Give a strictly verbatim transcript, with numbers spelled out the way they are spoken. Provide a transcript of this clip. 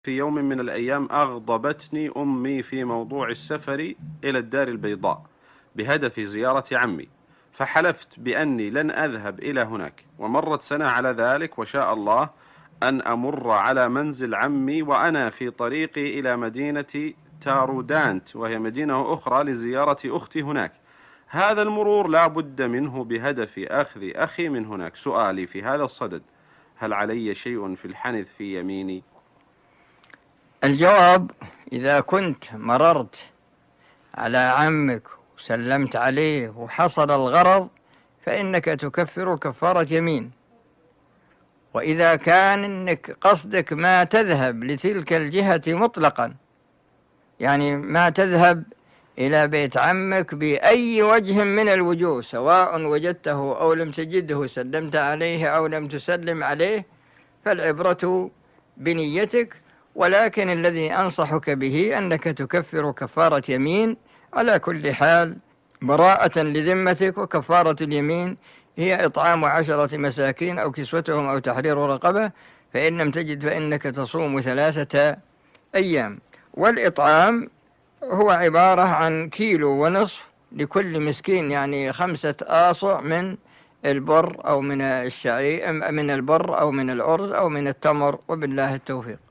في يوم من الأيام أغضبتني أمي في موضوع السفر إلى الدار البيضاء بهدف زيارة عمي، فحلفت بأني لن أذهب إلى هناك. ومرت سنة على ذلك، وشاء الله أن أمر على منزل عمي وأنا في طريقي إلى مدينة تارودانت، وهي مدينة أخرى، لزيارة أختي هناك. هذا المرور لا بد منه بهدف أخذ أخي من هناك. سؤالي في هذا الصدد: هل علي شيء في الحنث في يميني؟ الجواب: إذا كنت مررت على عمك وسلمت عليه وحصل الغرض فإنك تكفر كفارة يمين. وإذا كان إنك قصدك ما تذهب لتلك الجهة مطلقا، يعني ما تذهب إلى بيت عمك بأي وجه من الوجوه، سواء وجدته أو لم تجده، سلمت عليه أو لم تسلم عليه، فالعبرة بنيتك. ولكن الذي أنصحك به أنك تكفر كفارة يمين على كل حال، براءة لذمتك. وكفارة اليمين هي إطعام عشرة مساكين أو كسوتهم أو تحرير رقبة، فإن لم تجد فإنك تصوم ثلاثة أيام. والإطعام هو عبارة عن كيلو ونصف لكل مسكين، يعني خمسة آصع من البر أو من الشعير، من البر أو من الأرز أو من التمر، وبالله التوفيق.